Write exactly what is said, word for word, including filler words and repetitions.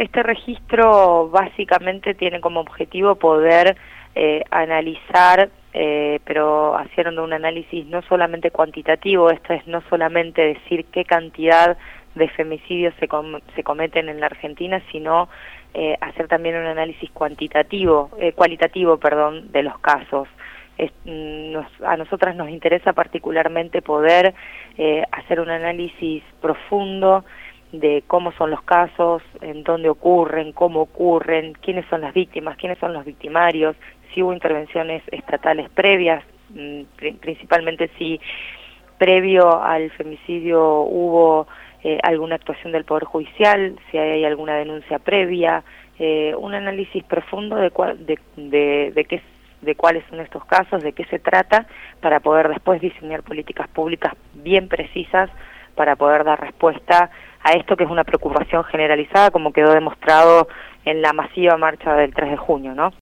Este registro básicamente tiene como objetivo poder eh, analizar, eh, pero haciendo un análisis no solamente cuantitativo, esto es no solamente decir qué cantidad de femicidios se, com se cometen en la Argentina, sino eh, hacer también un análisis cuantitativo, eh, cualitativo, perdón, de los casos. Es, nos, a nosotras nos interesa particularmente poder eh, hacer un análisis profundo de cómo son los casos, en dónde ocurren, cómo ocurren, quiénes son las víctimas, quiénes son los victimarios, si hubo intervenciones estatales previas, principalmente si previo al femicidio hubo eh, alguna actuación del Poder Judicial, si hay alguna denuncia previa, eh, un análisis profundo de, cual, de, de, de qué de cuáles son estos casos, de qué se trata, para poder después diseñar políticas públicas bien precisas para poder dar respuesta a esto que es una preocupación generalizada, como quedó demostrado en la masiva marcha del tres de junio, ¿no?